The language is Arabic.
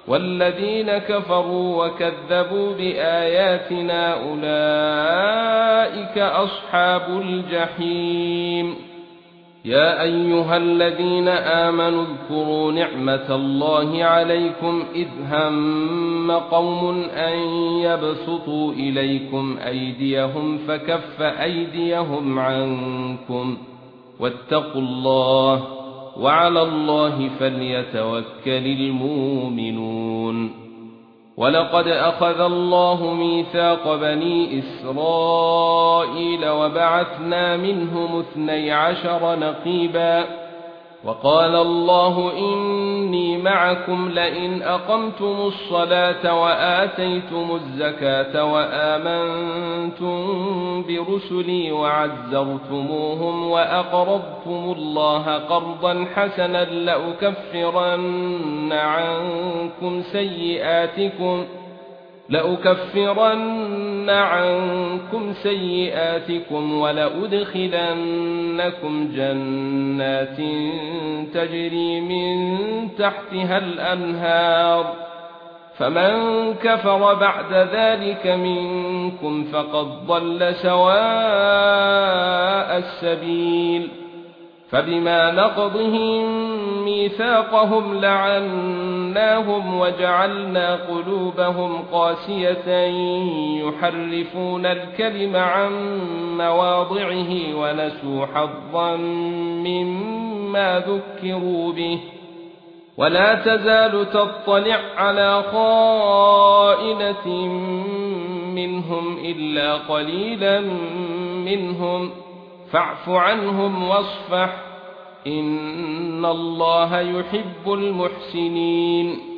والذين كفروا وكذبوا بآياتنا أولئك أصحاب الجحيم. يا أيها الذين آمنوا اذكروا نعمة الله عليكم إذ هم قوم أن يبسطوا إليكم أيديهم فكف أيديهم عنكم واتقوا الله وعلى الله فليتوكل المؤمنون. ولقد أخذ الله ميثاق بني إسرائيل وبعثنا منهم 12 نقيبا وقال الله إني معكم لئن أقمتم الصلاة وآتيتم الزكاة وآمنتم برسلي وعزرتموهم وأقرضتم الله قرضا حسنا لأكفرن عنكم سيئاتكم ولأدخلنكم جنات تجري من تحتها الأنهار فمن كفر بعد ذلك منكم فقد ضل سواء السبيل. فبما نقضهم ميثاقهم لعناهم وجعلنا قلوبهم قاسية يحرفون الكلم عن مواضعه ونسوا حظا مما ذكروا به ولا تزال تطلع على خائنة منهم إلا قليلا منهم فاعف عنهم واصفح إن الله يحب المحسنين.